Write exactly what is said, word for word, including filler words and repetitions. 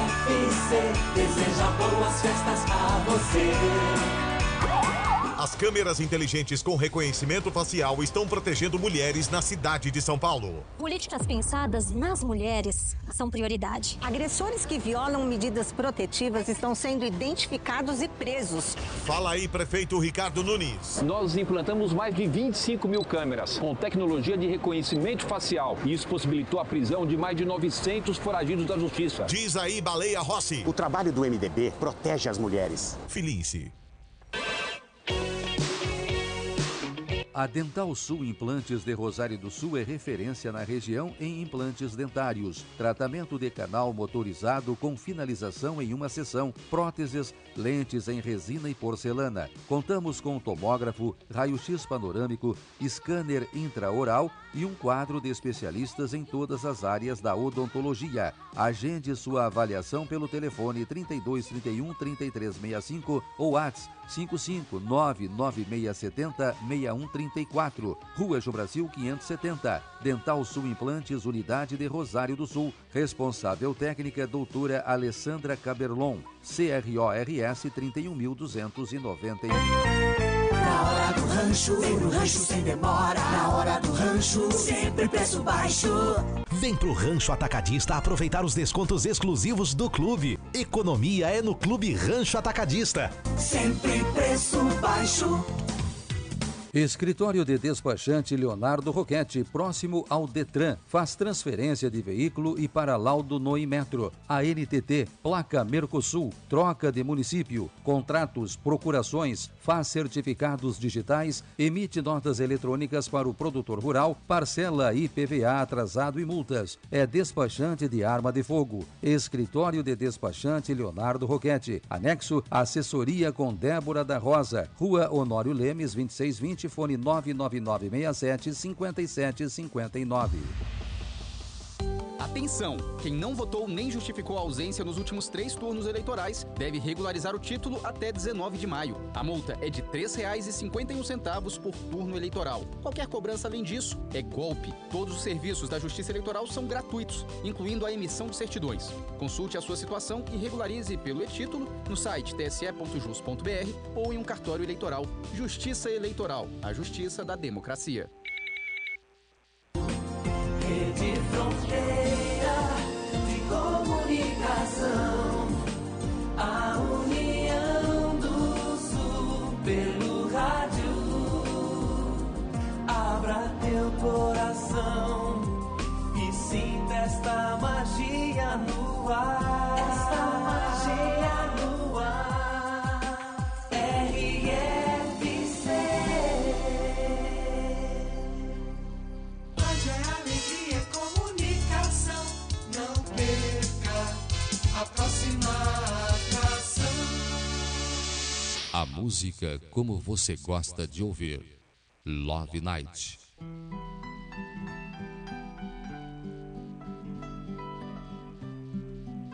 F C deseja boas festas pra você. As câmeras inteligentes com reconhecimento facial estão protegendo mulheres na cidade de São Paulo. Políticas pensadas nas mulheres são prioridade. Agressores que violam medidas protetivas estão sendo identificados e presos. Fala aí, prefeito Ricardo Nunes. Nós implantamos mais de vinte e cinco mil câmeras com tecnologia de reconhecimento facial. E isso possibilitou a prisão de mais de novecentos foragidos da justiça. Diz aí, Baleia Rossi. O trabalho do M D B protege as mulheres. Felice. A Dental Sul Implantes de Rosário do Sul é referência na região em implantes dentários, tratamento de canal motorizado com finalização em uma sessão, próteses, lentes em resina e porcelana. Contamos com tomógrafo, raio-x panorâmico, scanner intraoral e um quadro de especialistas em todas as áreas da odontologia. Agende sua avaliação pelo telefone trinta e dois, trinta e um, trinta e três sessenta e cinco ou WhatsApp cinco cinco nove nove seis sete zero seis um três quatro, Rua João Brasil quinhentos e setenta, Dental Sul Implantes, Unidade de Rosário do Sul. Responsável técnica, doutora Alessandra Caberlon, C R O R S trinta e um mil duzentos e noventa e um. Na hora do rancho, vem pro rancho sem demora. Na hora do rancho, sempre preço baixo. Vem pro Rancho Atacadista aproveitar os descontos exclusivos do clube. Economia é no Clube Rancho Atacadista. Sempre preço baixo. Escritório de Despachante Leonardo Roquete, próximo ao Detran. Faz transferência de veículo e para laudo no Imetro. A N T T, placa Mercosul, troca de município, contratos, procurações, faz certificados digitais, emite notas eletrônicas para o produtor rural, parcela I P V A atrasado e multas. É despachante de arma de fogo. Escritório de Despachante Leonardo Roquete. Anexo, assessoria com Débora da Rosa. Rua Honório Lemes, vinte e seis vinte, fone nove nove nove seis sete cinco sete cinco nove. Atenção! Quem não votou nem justificou a ausência nos últimos três turnos eleitorais deve regularizar o título até dezenove de maio. A multa é de três reais e cinquenta e um centavos por turno eleitoral. Qualquer cobrança além disso é golpe. Todos os serviços da Justiça Eleitoral são gratuitos, incluindo a emissão de certidões. Consulte a sua situação e regularize pelo e-título no site t s e ponto jus ponto b r ou em um cartório eleitoral. Justiça Eleitoral, a justiça da democracia. Rede Fronteira de Comunicação, a união do Sul pelo rádio. Abra teu coração e sinta esta magia no ar. Esta magia no ar. R F C. A próxima atração. A música como você gosta de ouvir. Love Night.